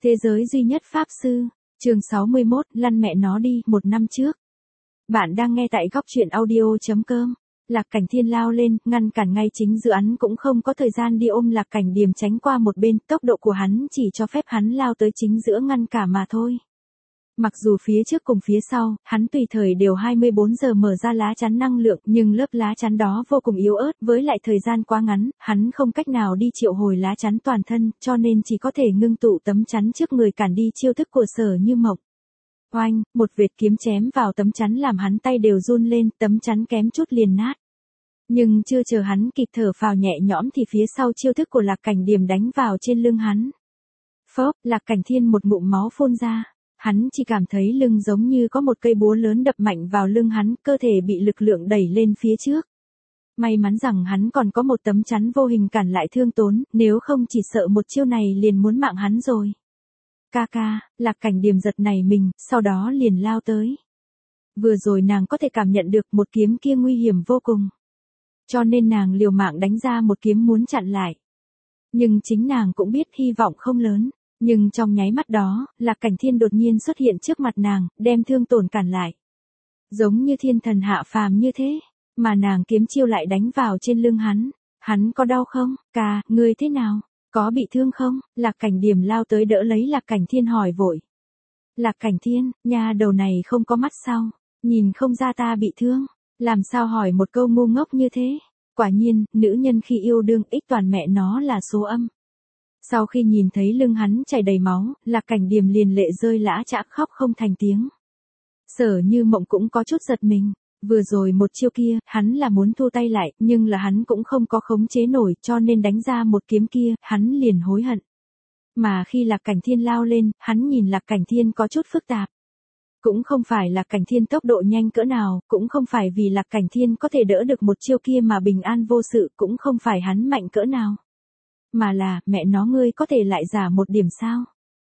Thế giới duy nhất Pháp Sư, chương 61, lăn mẹ nó đi, 1 năm trước. Bạn đang nghe tại góc truyện audio.com. Lạc Cảnh Thiên lao lên, ngăn cản ngay chính dự án cũng không có thời gian đi ôm Lạc Cảnh Điềm tránh qua một bên, tốc độ của hắn chỉ cho phép hắn lao tới chính giữa ngăn cả mà thôi. Mặc dù phía trước cùng phía sau, hắn tùy thời đều 24 giờ mở ra lá chắn năng lượng, nhưng lớp lá chắn đó vô cùng yếu ớt, với lại thời gian quá ngắn, hắn không cách nào đi triệu hồi lá chắn toàn thân, cho nên chỉ có thể ngưng tụ tấm chắn trước người cản đi chiêu thức của Sở Như Mộng. Oanh, một vệt kiếm chém vào tấm chắn làm hắn tay đều run lên, tấm chắn kém chút liền nát. Nhưng chưa chờ hắn kịp thở phào nhẹ nhõm thì phía sau chiêu thức của Lạc Cảnh Điềm đánh vào trên lưng hắn. Phốc, Lạc Cảnh Thiên một ngụm máu phun ra. Hắn chỉ cảm thấy lưng giống như có một cây búa lớn đập mạnh vào lưng hắn, cơ thể bị lực lượng đẩy lên phía trước. May mắn rằng hắn còn có một tấm chắn vô hình cản lại thương tốn, nếu không chỉ sợ một chiêu này liền muốn mạng hắn rồi. Ca ca, Lạc Cảnh Điềm giật nảy mình, sau đó liền lao tới. Vừa rồi nàng có thể cảm nhận được một kiếm kia nguy hiểm vô cùng. Cho nên nàng liều mạng đánh ra một kiếm muốn chặn lại. Nhưng chính nàng cũng biết hy vọng không lớn. Nhưng trong nháy mắt đó, Lạc Cảnh Thiên đột nhiên xuất hiện trước mặt nàng, đem thương tổn cản lại. Giống như thiên thần hạ phàm như thế, mà nàng kiếm chiêu lại đánh vào trên lưng hắn. Hắn có đau không? Ca, ngươi thế nào? Có bị thương không? Lạc Cảnh Điềm lao tới đỡ lấy Lạc Cảnh Thiên hỏi vội. Lạc Cảnh Thiên, nha đầu này không có mắt sao? Nhìn không ra ta bị thương. Làm sao hỏi một câu ngu ngốc như thế? Quả nhiên, nữ nhân khi yêu đương ích toàn mẹ nó là số âm. Sau khi nhìn thấy lưng hắn chảy đầy máu, Lạc Cảnh Điềm liền lệ rơi lã chã khóc không thành tiếng. Sở Như Mộng cũng có chút giật mình. Vừa rồi một chiêu kia, hắn là muốn thu tay lại, nhưng là hắn cũng không có khống chế nổi, cho nên đánh ra một kiếm kia, hắn liền hối hận. Mà khi Lạc Cảnh Thiên lao lên, hắn nhìn Lạc Cảnh Thiên có chút phức tạp. Cũng không phải Lạc Cảnh Thiên tốc độ nhanh cỡ nào, cũng không phải vì Lạc Cảnh Thiên có thể đỡ được một chiêu kia mà bình an vô sự, cũng không phải hắn mạnh cỡ nào. Mà là, mẹ nó ngươi có thể lại giả một điểm sao?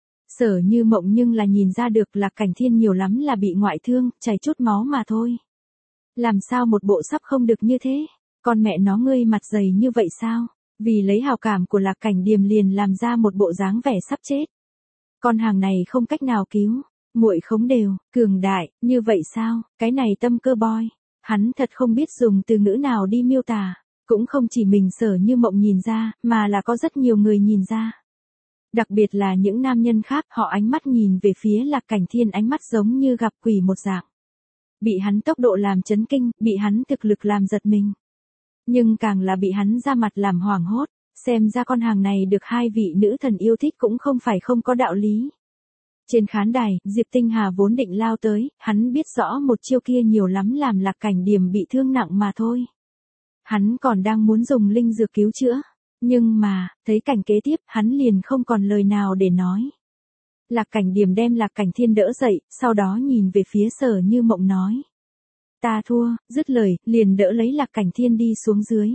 Sở Như Mộng nhưng là nhìn ra được Lạc Cảnh Thiên nhiều lắm là bị ngoại thương, chảy chút máu mà thôi. Làm sao một bộ sắp không được như thế? Con mẹ nó ngươi mặt dày như vậy sao? Vì lấy hào cảm của Lạc Cảnh Điềm liền làm ra một bộ dáng vẻ sắp chết. Con hàng này không cách nào cứu. Muội khống đều, cường đại, như vậy sao? Cái này tâm cơ boy. Hắn thật không biết dùng từ ngữ nào đi miêu tả. Cũng không chỉ mình Sở Như Mộng nhìn ra, mà là có rất nhiều người nhìn ra. Đặc biệt là những nam nhân khác, họ ánh mắt nhìn về phía Lạc Cảnh Thiên ánh mắt giống như gặp quỷ một dạng. Bị hắn tốc độ làm chấn kinh, bị hắn thực lực làm giật mình. Nhưng càng là bị hắn ra mặt làm hoảng hốt, xem ra con hàng này được hai vị nữ thần yêu thích cũng không phải không có đạo lý. Trên khán đài, Diệp Tinh Hà vốn định lao tới, hắn biết rõ một chiêu kia nhiều lắm làm Lạc Cảnh Điềm bị thương nặng mà thôi. Hắn còn đang muốn dùng linh dược cứu chữa. Nhưng mà, thấy cảnh kế tiếp, hắn liền không còn lời nào để nói. Lạc Cảnh Điềm đem Lạc Cảnh Thiên đỡ dậy, sau đó nhìn về phía Sở Như Mộng nói. Ta thua, dứt lời, liền đỡ lấy Lạc Cảnh Thiên đi xuống dưới.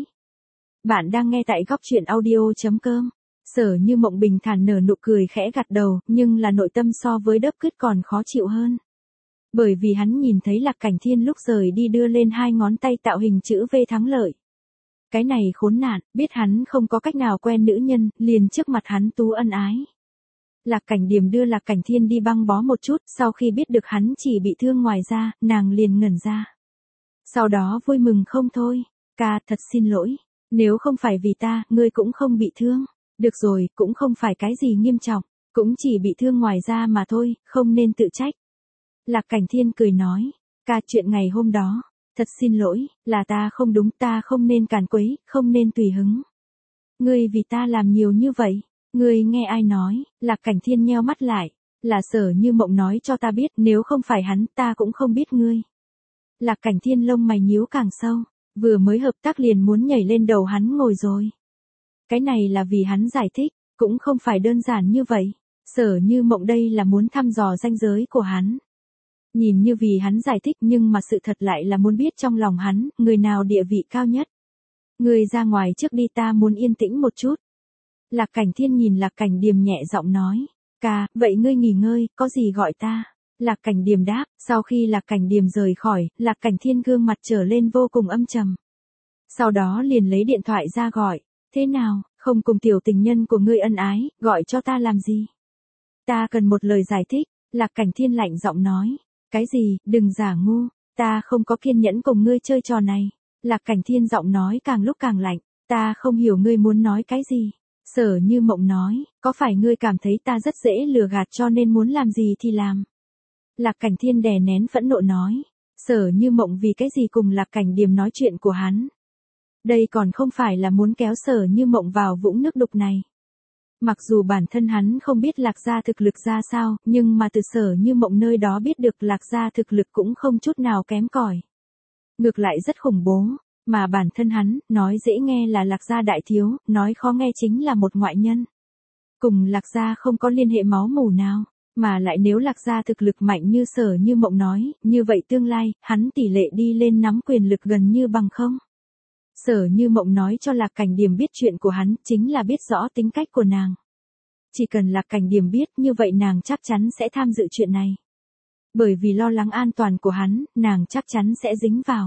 Bạn đang nghe tại góc truyện audio.com. Sở Như Mộng bình thản nở nụ cười khẽ gật đầu, nhưng là nội tâm so với đớp cứt còn khó chịu hơn. Bởi vì hắn nhìn thấy Lạc Cảnh Thiên lúc rời đi đưa lên hai ngón tay tạo hình chữ V thắng lợi. Cái này khốn nạn, biết hắn không có cách nào quen nữ nhân, liền trước mặt hắn tú ân ái. Lạc Cảnh Điềm đưa Lạc Cảnh Thiên đi băng bó một chút, sau khi biết được hắn chỉ bị thương ngoài da, nàng liền ngẩn ra. Sau đó vui mừng không thôi, ca thật xin lỗi, nếu không phải vì ta, ngươi cũng không bị thương. Được rồi, cũng không phải cái gì nghiêm trọng, cũng chỉ bị thương ngoài da mà thôi, không nên tự trách. Lạc Cảnh Thiên cười nói, ca chuyện ngày hôm đó. Thật xin lỗi, là ta không đúng, ta không nên càn quấy, không nên tùy hứng. Ngươi vì ta làm nhiều như vậy, ngươi nghe ai nói? Lạc Cảnh Thiên nheo mắt lại, là Sở Như Mộng nói cho ta biết, nếu không phải hắn, ta cũng không biết ngươi. Lạc Cảnh Thiên lông mày nhíu càng sâu, vừa mới hợp tác liền muốn nhảy lên đầu hắn ngồi rồi. Cái này là vì hắn giải thích, cũng không phải đơn giản như vậy. Sở Như Mộng đây là muốn thăm dò ranh giới của hắn. Nhìn như vì hắn giải thích nhưng mà sự thật lại là muốn biết trong lòng hắn, người nào địa vị cao nhất. Người ra ngoài trước đi, ta muốn yên tĩnh một chút. Lạc Cảnh Thiên nhìn Lạc Cảnh Điềm nhẹ giọng nói. Ca, vậy ngươi nghỉ ngơi, có gì gọi ta? Lạc Cảnh Điềm đáp, sau khi Lạc Cảnh Điềm rời khỏi, Lạc Cảnh Thiên gương mặt trở lên vô cùng âm trầm. Sau đó liền lấy điện thoại ra gọi. Thế nào, không cùng tiểu tình nhân của ngươi ân ái, gọi cho ta làm gì? Ta cần một lời giải thích, Lạc Cảnh Thiên lạnh giọng nói. Cái gì, đừng giả ngu, ta không có kiên nhẫn cùng ngươi chơi trò này. Lạc Cảnh Thiên giọng nói càng lúc càng lạnh, ta không hiểu ngươi muốn nói cái gì. Sở Như Mộng nói, có phải ngươi cảm thấy ta rất dễ lừa gạt cho nên muốn làm gì thì làm. Lạc Cảnh Thiên đè nén phẫn nộ nói, Sở Như Mộng vì cái gì cùng Lạc Cảnh Điềm nói chuyện của hắn. Đây còn không phải là muốn kéo Sở Như Mộng vào vũng nước đục này. Mặc dù bản thân hắn không biết Lạc gia thực lực ra sao, nhưng mà từ Sở Như Mộng nơi đó biết được Lạc gia thực lực cũng không chút nào kém cỏi. Ngược lại rất khủng bố, mà bản thân hắn, nói dễ nghe là Lạc gia đại thiếu, nói khó nghe chính là một ngoại nhân. Cùng Lạc gia không có liên hệ máu mủ nào, mà lại nếu Lạc gia thực lực mạnh như Sở Như Mộng nói, như vậy tương lai, hắn tỷ lệ đi lên nắm quyền lực gần như bằng không. Sở Như Mộng nói cho Lạc Cảnh Điềm biết chuyện của hắn, chính là biết rõ tính cách của nàng. Chỉ cần Lạc Cảnh Điềm biết như vậy nàng chắc chắn sẽ tham dự chuyện này. Bởi vì lo lắng an toàn của hắn, nàng chắc chắn sẽ dính vào.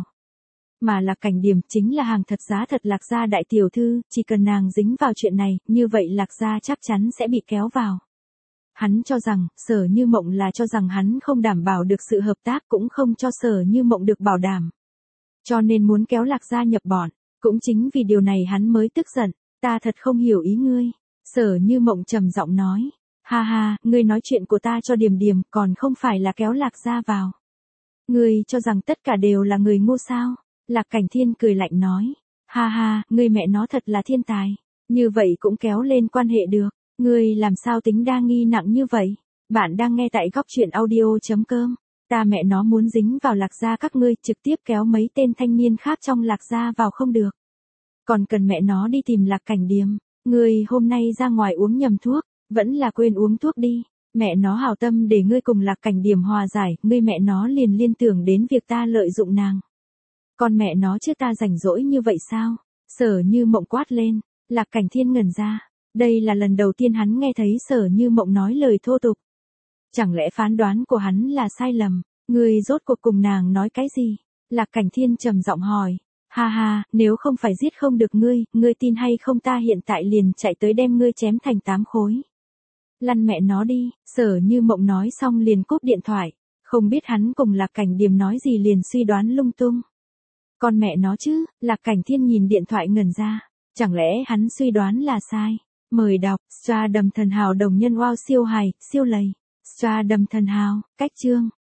Mà Lạc Cảnh Điềm chính là hàng thật giá thật Lạc gia đại tiểu thư, chỉ cần nàng dính vào chuyện này, như vậy Lạc gia chắc chắn sẽ bị kéo vào. Hắn cho rằng, Sở Như Mộng là cho rằng hắn không đảm bảo được sự hợp tác cũng không cho Sở Như Mộng được bảo đảm. Cho nên muốn kéo Lạc gia nhập bọn, cũng chính vì điều này hắn mới tức giận, ta thật không hiểu ý ngươi. Sở Như Mộng trầm giọng nói, ha ha, ngươi nói chuyện của ta cho Điềm Điềm còn không phải là kéo Lạc gia vào. Ngươi cho rằng tất cả đều là người ngu sao? Lạc Cảnh Thiên cười lạnh nói, ha ha, ngươi mẹ nó thật là thiên tài, như vậy cũng kéo lên quan hệ được, ngươi làm sao tính đa nghi nặng như vậy? Bạn đang nghe tại goctruyện.audio.com. Ta mẹ nó muốn dính vào Lạc gia các ngươi trực tiếp kéo mấy tên thanh niên khác trong Lạc gia vào không được. Còn cần mẹ nó đi tìm Lạc Cảnh Điềm, ngươi hôm nay ra ngoài uống nhầm thuốc, vẫn là quên uống thuốc đi. Mẹ nó hảo tâm để ngươi cùng Lạc Cảnh Điềm hòa giải, ngươi mẹ nó liền liên tưởng đến việc ta lợi dụng nàng. Con mẹ nó chứ ta rảnh rỗi như vậy sao? Sở Như Mộng quát lên, Lạc Cảnh Thiên ngẩn ra. Đây là lần đầu tiên hắn nghe thấy Sở Như Mộng nói lời thô tục. Chẳng lẽ phán đoán của hắn là sai lầm? Ngươi rốt cuộc cùng nàng nói cái gì? Lạc Cảnh Thiên trầm giọng hỏi. Ha ha, nếu không phải giết không được ngươi tin hay không ta hiện tại liền chạy tới đem ngươi chém thành 8 khối. Lăn mẹ nó đi, Sở Như Mộng nói xong liền cúp điện thoại. Không biết hắn cùng Lạc Cảnh Điềm nói gì liền suy đoán lung tung. Con mẹ nó chứ, Lạc Cảnh Thiên nhìn điện thoại ngẩn ra. Chẳng lẽ hắn suy đoán là sai? Mời đọc, Stardom thần hào đồng nhân wow siêu hài, siêu lầy. Stardom thần hào, cách chương.